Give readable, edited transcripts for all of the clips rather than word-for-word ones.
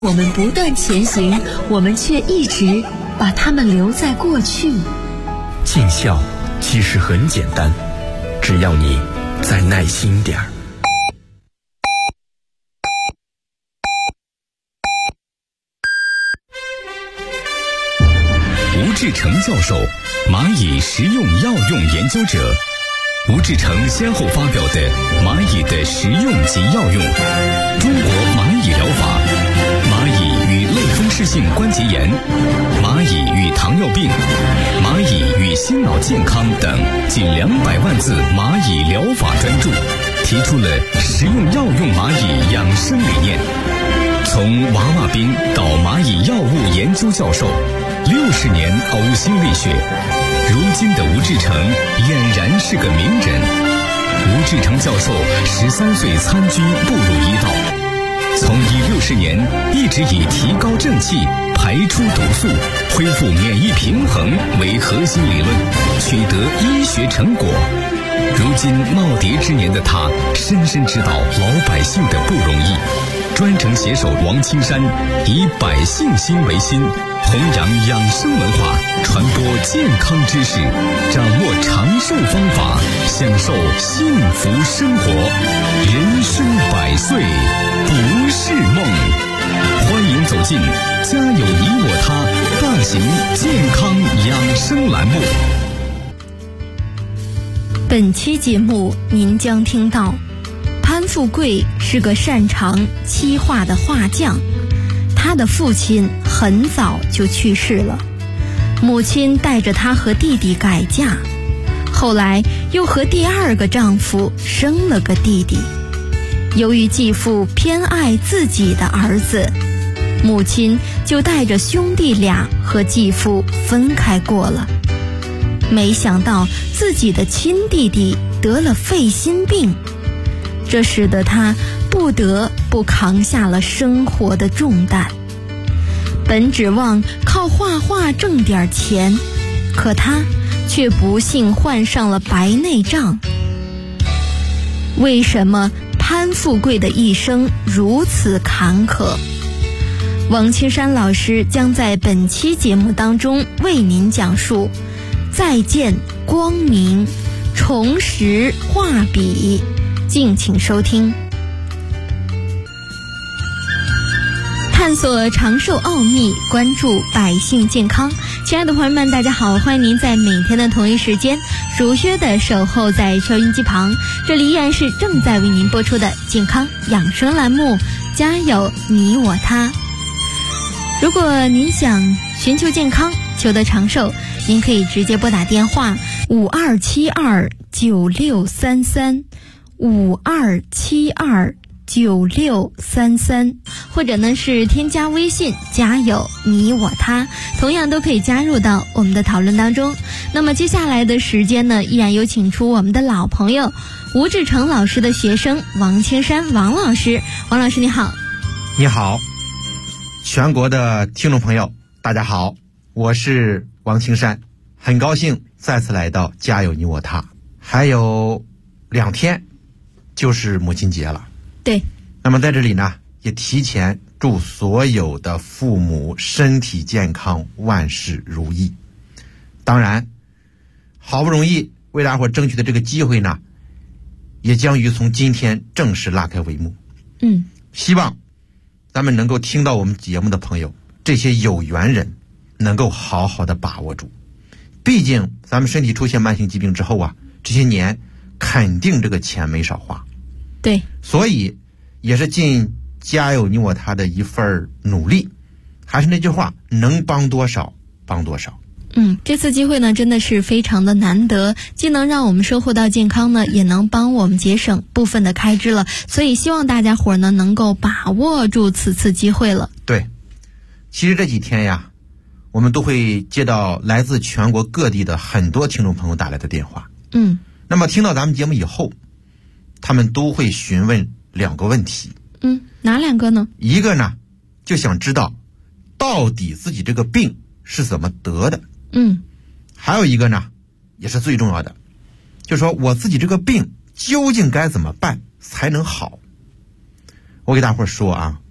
我们不断前行，我们却一直把他们留在过去。 尽孝其实很简单，只要你再耐心点儿。 吴志成教授，蚂蚁实用药用研究者。吴志成先后发表的《蚂蚁的实用及药用》、《中国蚂蚁疗法》、《蚂蚁与类风湿性关节炎》、《蚂蚁与糖尿病》、《蚂蚁与心脑健康》等近200万字蚂蚁疗法专著，提出了实用药用蚂蚁养生理念。从娃娃兵到蚂蚁药物研究教授，60年呕心沥血，如今的吴志成俨然是个名人。吴志成教授13岁参军步入医道，从医60年一直以提高正气、排出毒素、恢复免疫平衡为核心理论，取得医学成果。如今耄耋之年的他，深深知道老百姓的不容易，专程携手王青山，以百姓心为心，弘扬养生文化，传播健康知识，掌握长寿方法，享受幸福生活。人生100岁不是梦。欢迎走进家有你我他大型健康养生栏目。 本期节目您将听到，潘富贵是个擅长漆画的画匠，他的父亲很早就去世了，母亲带着他和弟弟改嫁，后来又和第2个丈夫生了个弟弟。由于继父偏爱自己的儿子，母亲就带着兄弟俩和继父分开过了。没想到自己的亲弟弟得了肺心病，这使得他不得不扛下了生活的重担。本指望靠画画挣点钱，可他却不幸患上了白内障。为什么潘富贵的一生如此坎坷？王青山老师将在本期节目当中为您讲述再见光明，重拾画笔，敬请收听。探索长寿奥秘，关注百姓健康。亲爱的朋友们，大家好，欢迎您在每天的同一时间如约的守候在收音机旁，这里依然是正在为您播出的健康养生栏目，家有你我他。如果您想寻求健康，求得长寿，您可以直接拨打电话52729633 52729633，或者呢是添加微信家有你我他，同样都可以加入到我们的讨论当中。那么接下来的时间呢，依然有请出我们的老朋友吴志成老师的学生王青山王老师。王老师你好。 你好，全国的听众朋友大家好，我是王青山，很高兴再次来到家有你我他。还有2天就是母亲节了， 对， 那么在这里呢，也提前祝所有的父母身体健康，万事如意。当然好不容易为大伙争取的这个机会呢，也将于从今天正式拉开帷幕。希望咱们能够听到我们节目的朋友，这些有缘人能够好好的把握住。毕竟咱们身体出现慢性疾病之后啊，这些年肯定这个钱没少花。 对， 所以也是尽家有你我他的一份努力。还是那句话，能帮多少帮多少。 这次机会呢真的是非常的难得，既能让我们收获到健康呢，也能帮我们节省部分的开支了，所以希望大家伙呢能够把握住此次机会了。 对，其实这几天呀，我们都会接到来自全国各地的很多听众朋友打来的电话。那么听到咱们节目以后，他们都会询问2个问题。 哪2个呢？ 一个呢，就想知道到底自己这个病是怎么得的。还有一个呢，也是最重要的，就是说我自己这个病究竟该怎么办才能好。我给大伙说啊，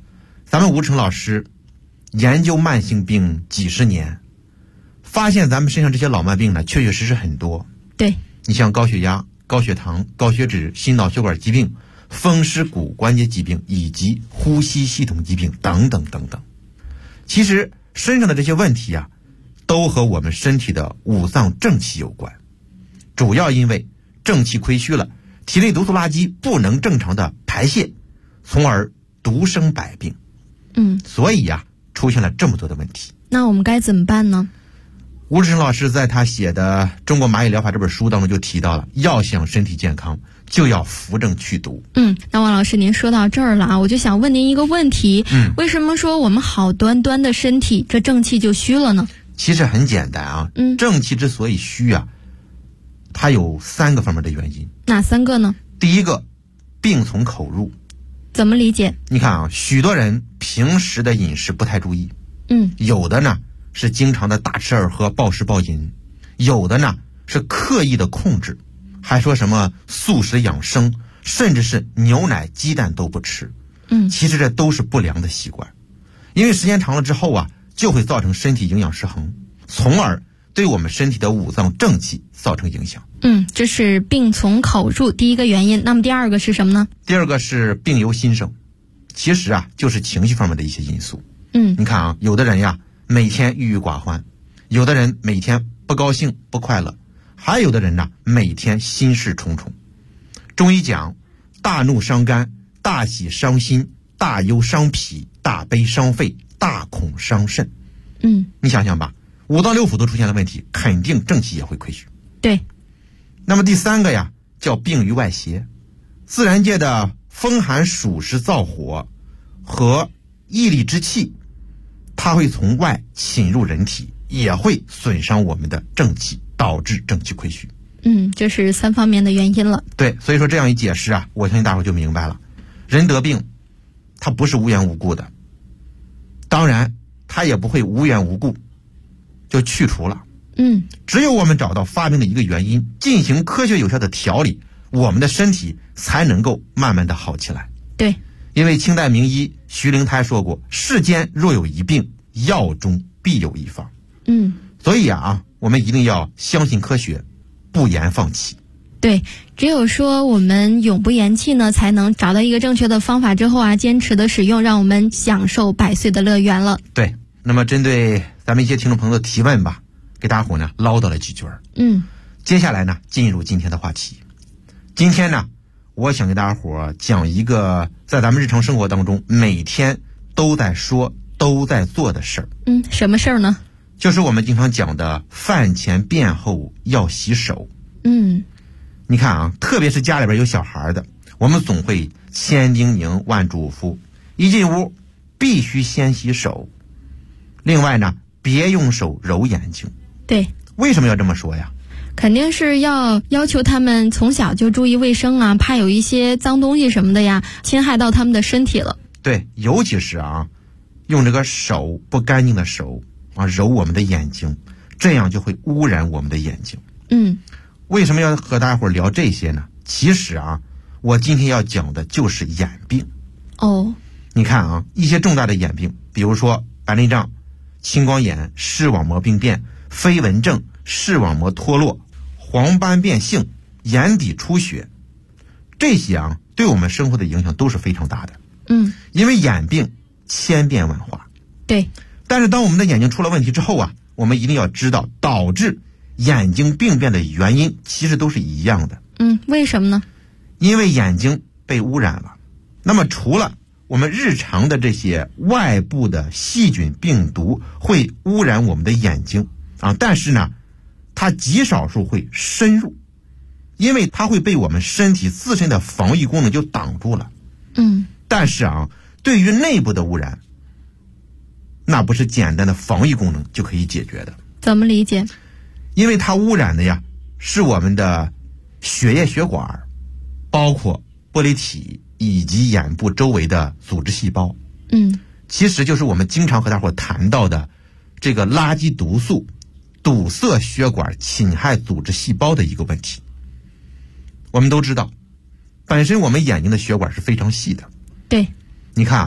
咱们吴成老师研究慢性病几十年，发现咱们身上这些老慢病呢，确确实实很多。 对， 你像高血压、高血糖、高血脂、心脑血管疾病、风湿骨关节疾病以及呼吸系统疾病等等等等。其实身上的这些问题啊，都和我们身体的五脏正气有关，主要因为正气亏虚了，体内毒素垃圾不能正常的排泄，从而毒生百病。所以呀，出现了这么多的问题。 那我们该怎么办呢？ 吴志成老师在他写的《中国蚂蚁疗法》这本书当中就提到了，要想身体健康，就要扶正祛毒。 那王老师您说到这儿了啊，我就想问您一个问题，为什么说我们好端端的身体，这正气就虚了呢？ 其实很简单啊，正气之所以虚啊，它有3个方面的原因。 哪3个呢？ 第一个，病从口入。 怎么理解？ 你看啊，许多人平时的饮食不太注意，有的呢是经常的大吃二喝、暴食暴饮，有的呢是刻意的控制，还说什么素食养生，甚至是牛奶、鸡蛋都不吃。其实这都是不良的习惯，因为时间长了之后啊，就会造成身体营养失衡，从而对我们身体的五脏正气造成影响。 这是病从口入第一个原因。那么第二个是什么呢？ 第二个是病由心生，其实啊就是情绪方面的一些因素。你看啊，有的人呀每天郁郁寡欢，有的人每天不高兴不快乐，还有的人呢每天心事重重。中医讲，大怒伤肝，大喜伤心，大忧伤脾，大悲伤肺，大恐伤肾。你想想吧，五脏六腑都出现了问题，肯定正气也会亏虚。 对。 那么第3个呀，叫病于外邪。自然界的风寒暑湿燥火和毅力之气，它会从外侵入人体，也会损伤我们的正气，导致正气亏虚。 这是3方面的原因了。 对，所以说这样一解释啊，我相信大伙就明白了。人得病，他不是无缘无故的，当然他也不会无缘无故就去除了。只有我们找到发病的一个原因，进行科学有效的调理，我们的身体才能够慢慢的好起来。 对， 因为清代名医徐灵台说过，世间若有一病，药中必有一方。所以啊，我们一定要相信科学，不言放弃。 对，只有说我们永不言弃呢，才能找到一个正确的方法之后啊，坚持的使用，让我们享受百岁的乐园了。 对，那么针对咱们一些听众朋友的提问吧，给大伙呢唠叨了几句。接下来呢进入今天的话题。今天呢，我想给大伙讲一个在咱们日常生活当中每天都在说都在做的事儿。 什么事儿呢？ 就是我们经常讲的饭前便后要洗手。你看啊，特别是家里边有小孩的，我们总会千叮咛万嘱咐，一进屋必须先洗手。另外呢，别用手揉眼睛。 对， 为什么要这么说呀？ 肯定是要求他们从小就注意卫生啊，怕有一些脏东西什么的呀，侵害到他们的身体了。 对，尤其是啊，用这个手不干净的手啊揉我们的眼睛，这样就会污染我们的眼睛。为什么要和大家伙聊这些呢？其实啊，我今天要讲的就是眼病。你看啊，一些重大的眼病，比如说白内障、青光眼、视网膜病变、飞蚊症、视网膜脱落、黄斑变性、眼底出血，这些啊对我们生活的影响都是非常大的。因为眼病千变万化。 对。 但是当我们的眼睛出了问题之后啊，我们一定要知道导致眼睛病变的原因其实都是一样的。 为什么呢？ 因为眼睛被污染了。那么除了我们日常的这些外部的细菌病毒会污染我们的眼睛啊，但是呢它极少数会深入，因为它会被我们身体自身的防御功能就挡住了。但是啊，对于内部的污染，那不是简单的防御功能就可以解决的。 怎么理解？ 因为它污染的呀是我们的血液血管，包括玻璃体以及眼部周围的组织细胞。其实就是我们经常和大伙谈到的这个垃圾毒素堵塞血管，侵害组织细胞的一个问题。我们都知道，本身我们眼睛的血管是非常细的。 对。 你看啊，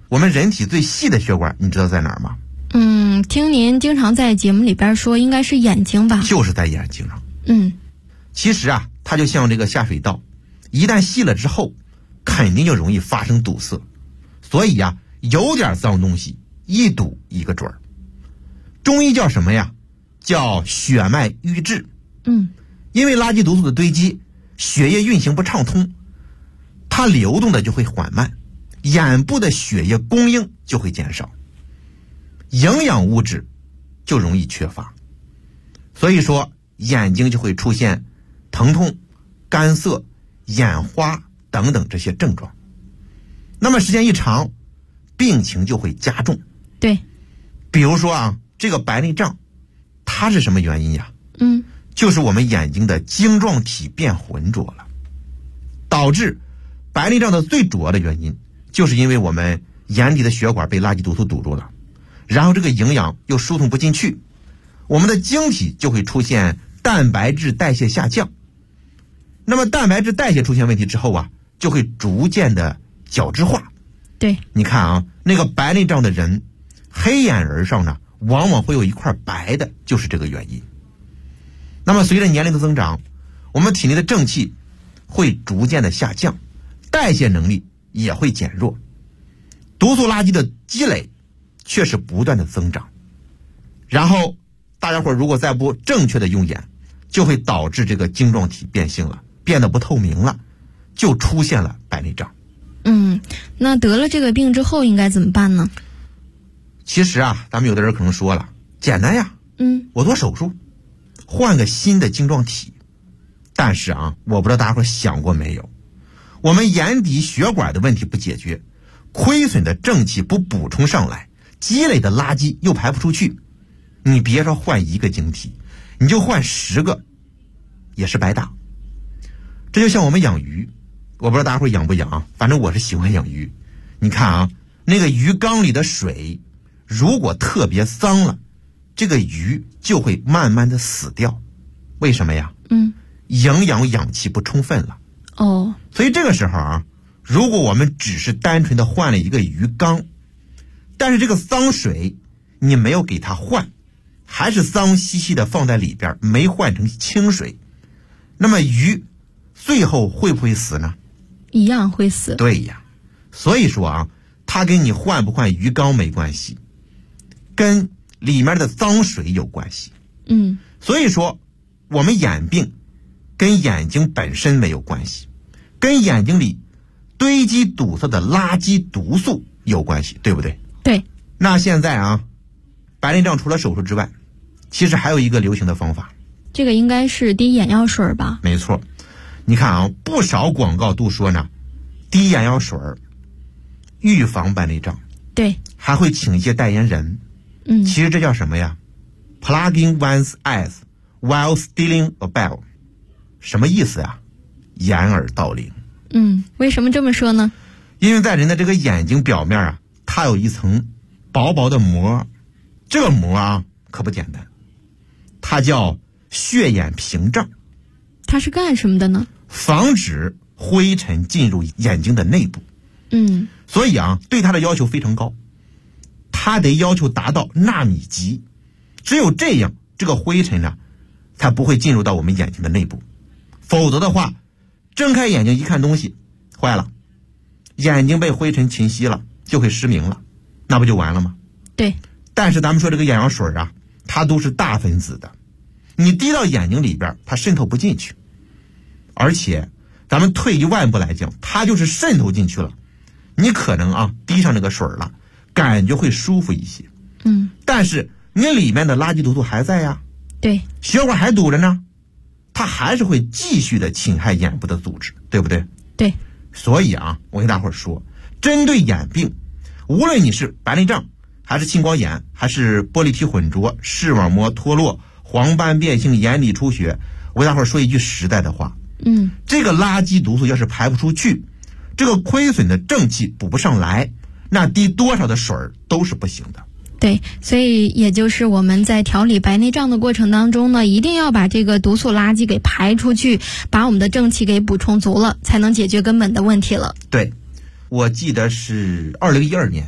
我们人体最细的血管你知道在哪儿吗？ 听您经常在节目里边说应该是眼睛吧？ 就是在眼睛上。其实啊，它就像这个下水道，一旦细了之后肯定就容易发生堵塞，所以啊，有点脏东西一堵一个准儿。中医叫什么呀？叫血脉瘀滞。因为垃圾毒素的堆积，血液运行不畅通，它流动的就会缓慢，眼部的血液供应就会减少，营养物质就容易缺乏，所以说眼睛就会出现疼痛、干涩、眼花等等这些症状。那么时间一长，病情就会加重。 对， 比如说啊，这个白内障它是什么原因呀？就是我们眼睛的晶状体变浑浊了。导致白内障的最主要的原因，就是因为我们眼底的血管被垃圾毒素堵住了，然后这个营养又输送不进去，我们的晶体就会出现蛋白质代谢下降。那么蛋白质代谢出现问题之后啊，就会逐渐的角质化。 对， 你看啊，那个白内障的人，黑眼仁上呢，往往会有一块白的，就是这个原因。那么随着年龄的增长，我们体内的正气会逐渐的下降，代谢能力也会减弱，毒素垃圾的积累却是不断的增长。然后大家伙如果再不正确的用眼，就会导致这个晶状体变性了，变得不透明了，就出现了白内障。 那得了这个病之后应该怎么办呢？ 其实啊，咱们有的人可能说了，简单呀，我做手术换个新的晶状体。但是啊，我不知道大家伙想过没有，我们眼底血管的问题不解决，亏损的正气不补充上来，积累的垃圾又排不出去，你别说换一个晶体，你就换10个也是白搭。这就像我们养鱼，我不知道大家伙养不养啊，反正我是喜欢养鱼。你看啊，那个鱼缸里的水如果特别脏了，这个鱼就会慢慢的死掉。为什么呀？营养氧气不充分了。所以这个时候啊，如果我们只是单纯的换了一个鱼缸，但是这个脏水你没有给它换，还是脏兮兮的放在里边，没换成清水，那么鱼最后会不会死呢？ 一样会死。 对呀，所以说啊，它跟你换不换鱼缸没关系，跟里面的脏水有关系。所以说我们眼病跟眼睛本身没有关系，跟眼睛里堆积堵塞的垃圾毒素有关系，对不对？ 对。 那现在啊，白内障除了手术之外，其实还有一个流行的方法。 这个应该是滴眼药水吧？ 没错。你看啊，不少广告都说呢，滴眼药水预防白内障。 对。 还会请一些代言人。其实这叫什么呀？ Plugging one's eyes while stealing a bell。 什么意思呀？掩耳盗铃。 为什么这么说呢？ 因为在人的这个眼睛表面啊，它有一层薄薄的膜，这个膜啊可不简单，它叫血眼屏障。 它是干什么的呢？ 防止灰尘进入眼睛的内部。所以啊，对它的要求非常高，它得要求达到纳米级，只有这样，这个灰尘呢才不会进入到我们眼睛的内部。否则的话，睁开眼睛一看东西，坏了，眼睛被灰尘侵袭了，就会失明了，那不就完了吗？ 对。 但是咱们说这个眼药水啊，它都是大分子的，你滴到眼睛里边，它渗透不进去。而且咱们退一万步来讲，它就是渗透进去了，你可能啊滴上那个水了，感觉会舒服一些。但是你里面的垃圾毒素还在呀。 对。 血管还堵着呢，它还是会继续的侵害眼部的组织，对不对？ 对。 所以啊，我跟大伙说，针对眼病，无论你是白内障还是青光眼，还是玻璃体混浊、视网膜脱落、黄斑变性、眼底出血，我跟大伙说一句实在的话，这个垃圾毒素要是排不出去，这个亏损的正气补不上来，那滴多少的水都是不行的。 对，所以也就是我们在调理白内障的过程当中呢，一定要把这个毒素垃圾给排出去，把我们的正气给补充足了，才能解决根本的问题了。 对，我记得是2012年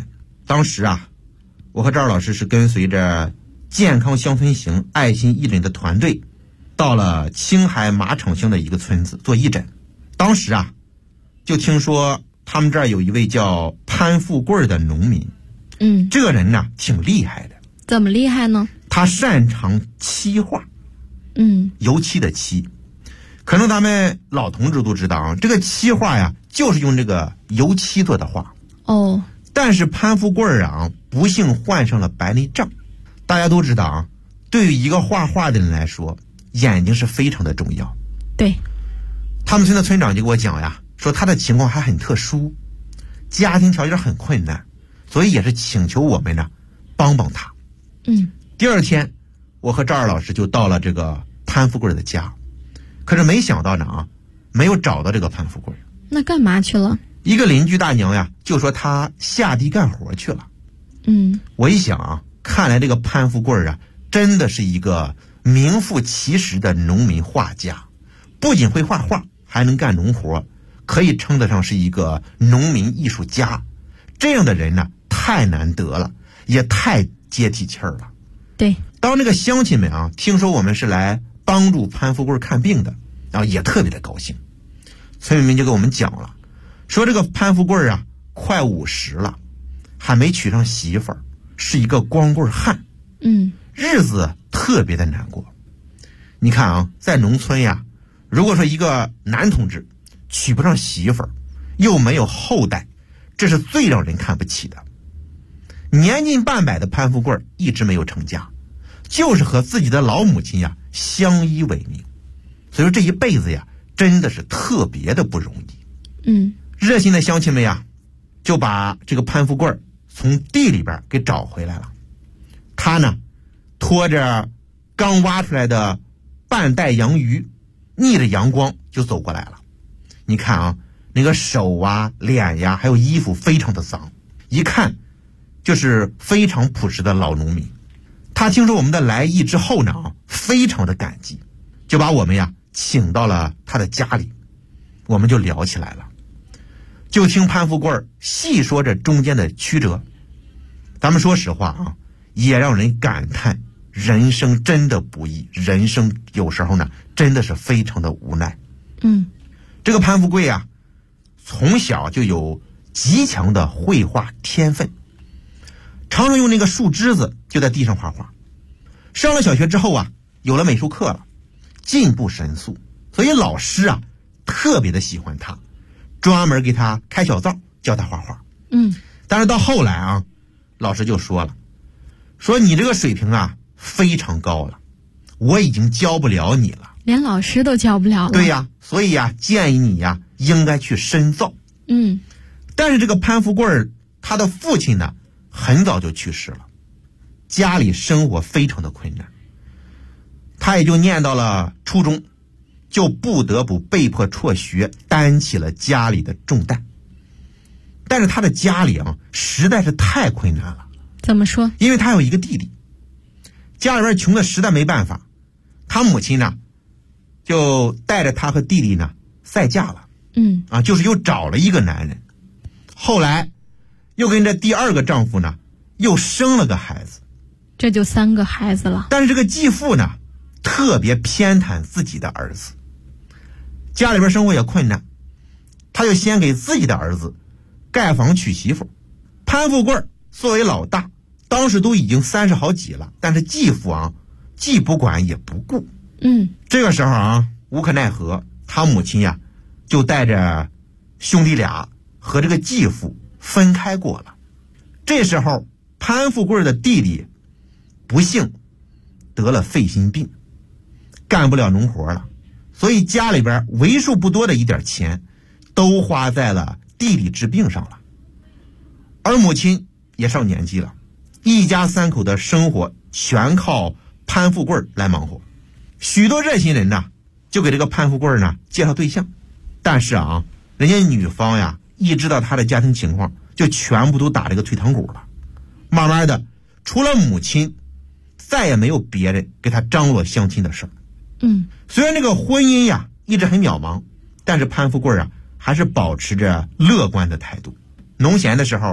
当时啊，我和赵老师是跟随着健康乡村行爱心义诊的团队，到了青海马场乡的一个村子做义诊。当时啊，就听说他们这儿有一位叫潘富贵的农民。这个人呢挺厉害的。 怎么厉害呢？ 他擅长漆画。油漆的漆。可能咱们老同志都知道啊，这个漆画呀，就是用这个油漆做的画。 哦。 但是潘富贵啊，不幸患上了白内障。大家都知道啊，对于一个画画的人来说，眼睛是非常的重要。 对。 他们村的村长就给我讲呀，说他的情况还很特殊，家庭条件很困难，所以也是请求我们呢帮帮他。第二天，我和赵二老师就到了这个潘富贵的家，可是没想到呢啊，没有找到这个潘富贵。 那干嘛去了？ 一个邻居大娘呀，就说他下地干活去了。我一想啊，看来这个潘富贵啊，真的是一个名副其实的农民画家，不仅会画画，还能干农活，可以称得上是一个农民艺术家。这样的人呢，太难得了，也太接地气儿了。 对。 当那个乡亲们啊，听说我们是来帮助潘富贵看病的，然后也特别的高兴。村民们就跟我们讲了，说这个潘富贵啊，快50了，还没娶上媳妇儿，是一个光棍汉。日子特别的难过。你看啊，在农村呀，如果说一个男同志娶不上媳妇儿，又没有后代，这是最让人看不起的。年近半百的潘富贵一直没有成家，就是和自己的老母亲呀相依为命，所以说这一辈子呀真的是特别的不容易。热心的乡亲们呀，就把这个潘富贵从地里边给找回来了。他呢，拖着刚挖出来的半袋洋鱼，逆着阳光就走过来了。你看啊，那个手啊、脸呀，还有衣服非常的脏，一看就是非常朴实的老农民。他听说我们的来意之后呢，非常的感激，就把我们呀请到了他的家里，我们就聊起来了。就听潘富贵细说着中间的曲折。咱们说实话啊，也让人感叹人生真的不易，人生有时候呢真的是非常的无奈。这个潘富贵啊，从小就有极强的绘画天分，常常用那个树枝子就在地上画画。上了小学之后啊，有了美术课了，进步神速，所以老师啊特别的喜欢他，专门给他开小灶教他画画。但是到后来啊，老师就说了，说你这个水平啊非常高了，我已经教不了你了。 连老师都教不了了。 对呀，所以呀建议你呀应该去深造。但是这个潘富贵他的父亲呢很早就去世了，家里生活非常的困难，他也就念到了初中，就不得不被迫辍学，担起了家里的重担。但是他的家里啊实在是太困难了。 怎么说？ 因为他有一个弟弟，家里边穷的实在没办法，他母亲呢就带着他和弟弟呢再嫁了。就是又找了一个男人，后来又跟着第二个丈夫呢又生了个孩子， 这就3个孩子了。 但是这个继父呢特别偏袒自己的儿子，家里边生活也困难，他就先给自己的儿子盖房娶媳妇。潘富贵作为老大，当时都已经30好几了，但是继父啊既不管也不顾。这个时候啊无可奈何，他母亲呀就带着兄弟俩和这个继父分开过了。这时候潘富贵的弟弟不幸得了肺心病，干不了农活了，所以家里边为数不多的一点钱都花在了弟弟治病上了。而母亲也上年纪了，一家3口的生活全靠潘富贵来忙活。许多热心人呢就给这个潘富贵呢介绍对象，但是啊人家女方呀一知道他的家庭情况，就全部都打这个退堂鼓了。慢慢的除了母亲再也没有别人给他张罗相亲的事儿。虽然这个婚姻呀一直很渺茫，但是潘富贵啊还是保持着乐观的态度。农闲的时候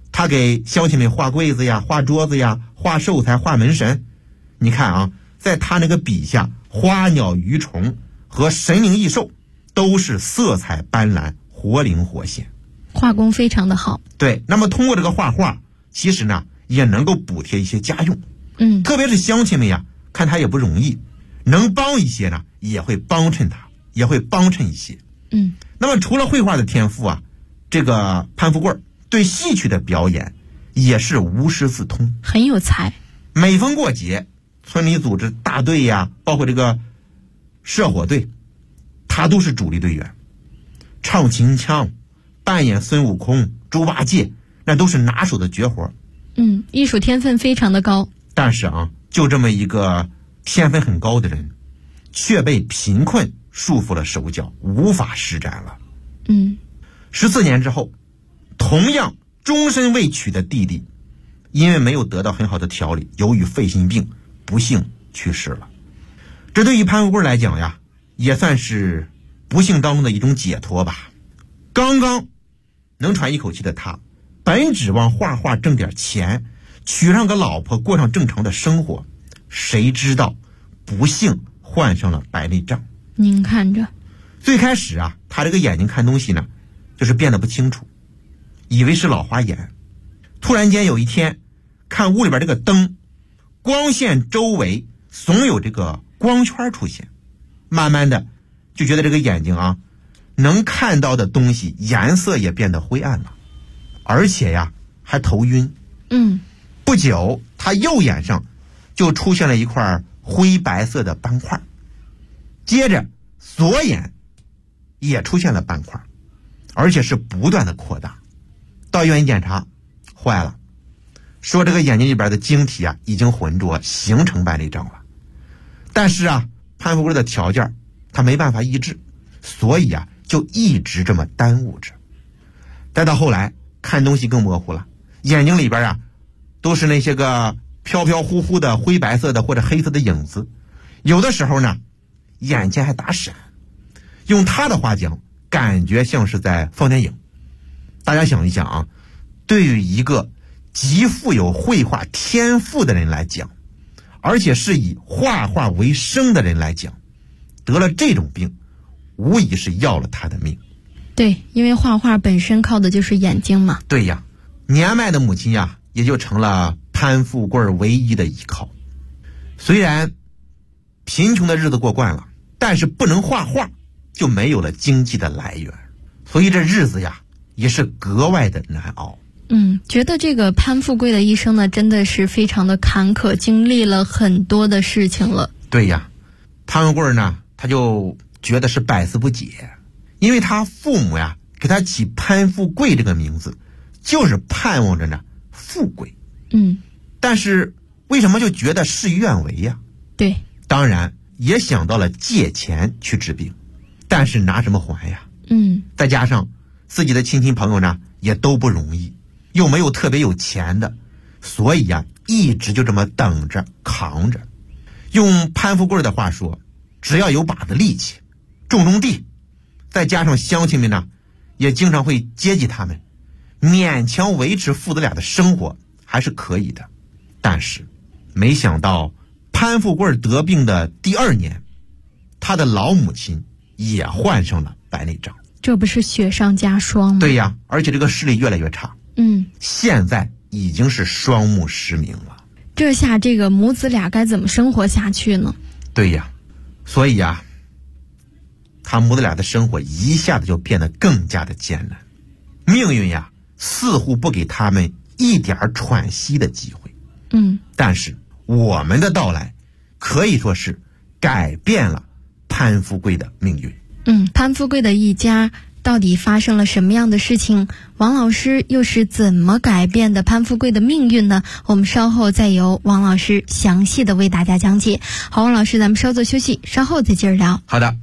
他给乡亲们画柜子呀、画桌子呀、画寿材、画门神。你看啊，在他那个笔下，花鸟鱼虫和神灵异兽都是色彩斑斓、活灵活现， 画工非常的好。 对，那么通过这个画画，其实呢也能够补贴一些家用。特别是乡亲们呀，看他也不容易，能帮一些呢，也会帮衬他，也会帮衬一些。那么除了绘画的天赋啊，这个潘富贵对戏曲的表演也是无师自通， 很有才。 每逢过节，村里组织大队呀，包括这个射火队，他都是主力队员，唱秦腔、扮演孙悟空、猪八戒，那都是拿手的绝活。 艺术天分非常的高。 但是啊，就这么一个天分很高的人，却被贫困束缚了手脚，无法施展了。14年之后，同样终身未娶的弟弟，因为没有得到很好的调理，由于肺心病不幸去世了。这对于潘富贵来讲呀，也算是不幸当中的一种解脱吧。刚刚能喘一口气的他，本指望画画挣点钱，娶上个老婆，过上正常的生活，谁知道不幸患上了白内障。 您看着， 最开始啊，他这个眼睛看东西呢，就是变得不清楚，以为是老花眼。突然间有一天，看屋里边这个灯，光线周围总有这个光圈出现，慢慢的就觉得这个眼睛啊，能看到的东西颜色也变得灰暗了，而且呀还头晕。不久他右眼上就出现了一块灰白色的斑块，接着左眼也出现了斑块，而且是不断的扩大。到医院一检查，坏了，说这个眼睛里边的晶体啊已经浑浊，形成白内障了。但是啊，潘富贵的条件他没办法医治，所以啊就一直这么耽误着。再到后来看东西更模糊了，眼睛里边啊都是那些个飘飘忽忽的灰白色的或者黑色的影子，有的时候呢眼前还打闪，用他的话讲，感觉像是在放电影。大家想一想啊，对于一个极富有绘画天赋的人来讲，而且是以画画为生的人来讲，得了这种病无疑是要了他的命。 对，因为画画本身靠的就是眼睛嘛。 对呀，年迈的母亲呀也就成了潘富贵唯一的依靠。虽然贫穷的日子过惯了，但是不能画画就没有了经济的来源，所以这日子呀也是格外的难熬。 觉得这个潘富贵的一生呢，真的是非常的坎坷，经历了很多的事情了。 对呀，潘富贵呢，他就觉得是百思不解，因为他父母呀给他起潘富贵这个名字，就是盼望着呢富贵。但是为什么就觉得事与愿违呀？ 对， 当然也想到了借钱去治病，但是拿什么还呀？再加上自己的亲戚朋友呢也都不容易，又没有特别有钱的，所以呀一直就这么等着扛着。用潘富贵的话说，只要有把子力气，种地，再加上乡亲们呢也经常会接济他们，勉强维持父子俩的生活还是可以的。但是没想到潘富贵得病的第2年，他的老母亲也患上了白内障。 这不是雪上加霜吗？ 对呀，而且这个视力越来越差。现在已经是双目失明了。 这下这个母子俩该怎么生活下去呢？ 对呀，所以呀，他母子俩的生活一下子就变得更加的艰难，命运呀似乎不给他们一点喘息的机会。但是我们的到来可以说是改变了潘富贵的命运。 潘富贵的一家到底发生了什么样的事情？王老师又是怎么改变的潘富贵的命运呢？我们稍后再由王老师详细的为大家讲解。好，王老师，咱们稍作休息，稍后再接着聊。 好的。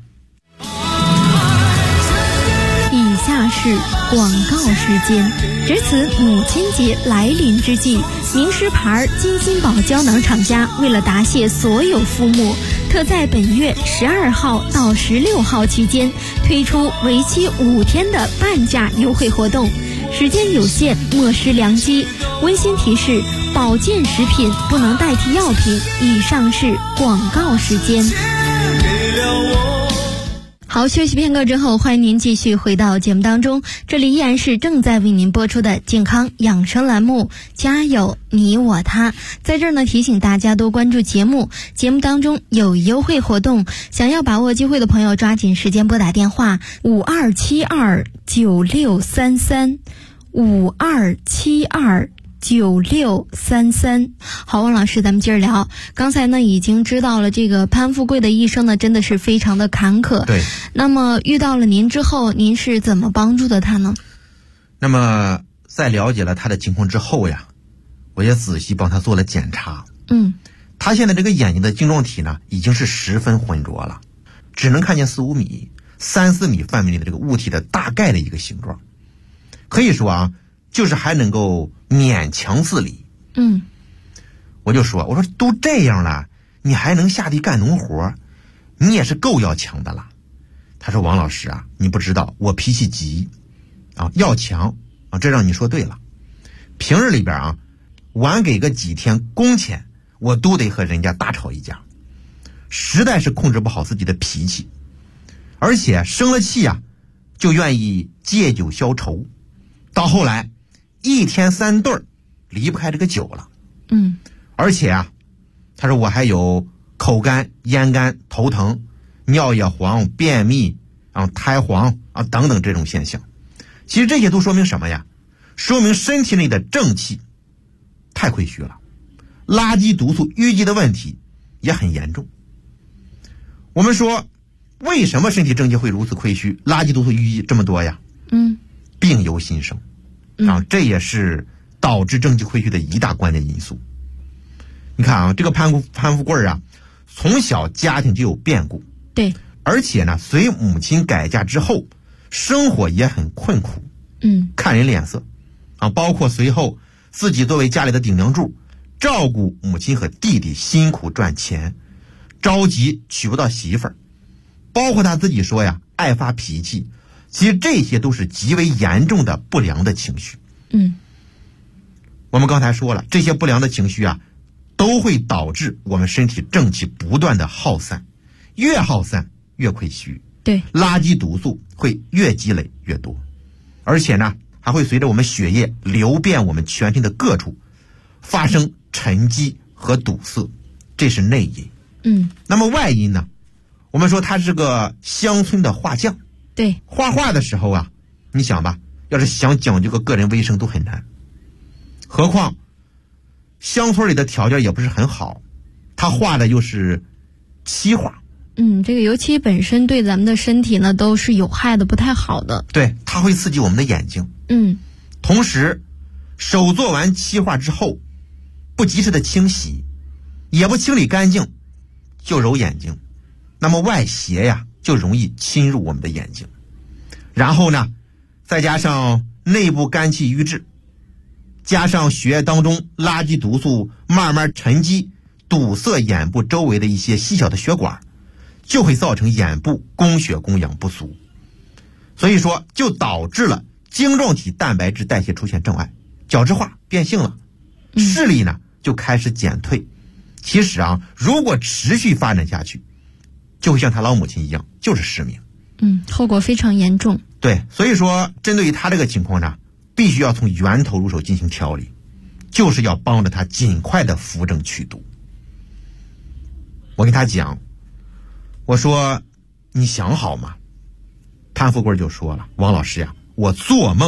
以下是广告时间。值此母亲节来临之际，名师牌金星宝胶囊厂家为了答谢所有父母，特在本月12号到16号期间推出为期5天的半价优惠活动。 时间有限，莫失良机。温馨提示：保健食品不能代替药品。以上是广告时间。好，休息片刻之后，欢迎您继续回到节目当中。这里依然是正在为您播出的健康养生栏目，家有你我他。在这儿呢，提醒大家多关注节目，节目当中有优惠活动，想要把握机会的朋友抓紧时间拨打电话52729633 52729633。好，王老师，咱们接着聊。刚才呢已经知道了，这个潘富贵的一生呢真的是非常的坎坷。 对。 那么遇到了您之后，您是怎么帮助的他呢？ 那么在了解了他的情况之后呀，我也仔细帮他做了检查。他现在这个眼睛的晶状体呢已经是十分浑浊了，只能看见4-5米、3-4米范围内的这个物体的大概的一个形状。可以说啊，就是还能够勉强自理。我就说，我说都这样了，你还能下地干农活，你也是够要强的了。他说，王老师啊，你不知道我脾气急啊，要强啊，这让你说对了。平日里边啊，晚给个几天工钱，我都得和人家大吵一架，实在是控制不好自己的脾气，而且生了气啊，就愿意借酒消愁，到后来1天3顿离不开这个酒了。而且啊，他说我还有口干、咽干、头疼、尿液黄、便秘啊、苔黄啊等等这种现象。其实这些都说明什么呀？说明身体内的正气太亏虚了，垃圾毒素淤积的问题也很严重。我们说为什么身体正气会如此亏虚，垃圾毒素淤积这么多呀？病由心生啊，这也是导致正气亏虚的一大关键因素。你看啊，这个潘富贵啊，从小家庭就有变故， 对， 而且呢，随母亲改嫁之后，生活也很困苦，看人脸色啊，包括随后自己作为家里的顶梁柱，照顾母亲和弟弟辛苦赚钱，着急娶不到媳妇儿，包括他自己说呀，爱发脾气，其实这些都是极为严重的不良的情绪。我们刚才说了，这些不良的情绪啊，都会导致我们身体正气不断的耗散，越耗散越亏虚， 对， 垃圾毒素会越积累越多，而且呢，还会随着我们血液流遍我们全身的各处，发生沉积和堵塞，这是内因。那么外因呢？我们说他是个乡村的画匠， 对， 画画的时候啊，你想吧，要是想讲究个人卫生都很难，何况乡村里的条件也不是很好，他画的又是漆画。 这个油漆本身对咱们的身体呢都是有害的，不太好的。 对，它会刺激我们的眼睛。同时手做完漆画之后，不及时的清洗，也不清理干净，就揉眼睛，那么外邪呀就容易侵入我们的眼睛，然后呢，再加上内部肝气瘀滞，加上血液当中垃圾毒素慢慢沉积，堵塞眼部周围的一些细小的血管，就会造成眼部供血供氧不足，所以说就导致了晶状体蛋白质代谢出现障碍，角质化变性了，视力呢就开始减退。其实啊，如果持续发展下去，就会像他老母亲一样，就是失明。 后果非常严重。 对，所以说针对于他这个情况呢，必须要从源头入手进行调理，就是要帮着他尽快的扶正祛毒。我跟他讲，我说你想好吗？潘富贵就说了，王老师呀，我做梦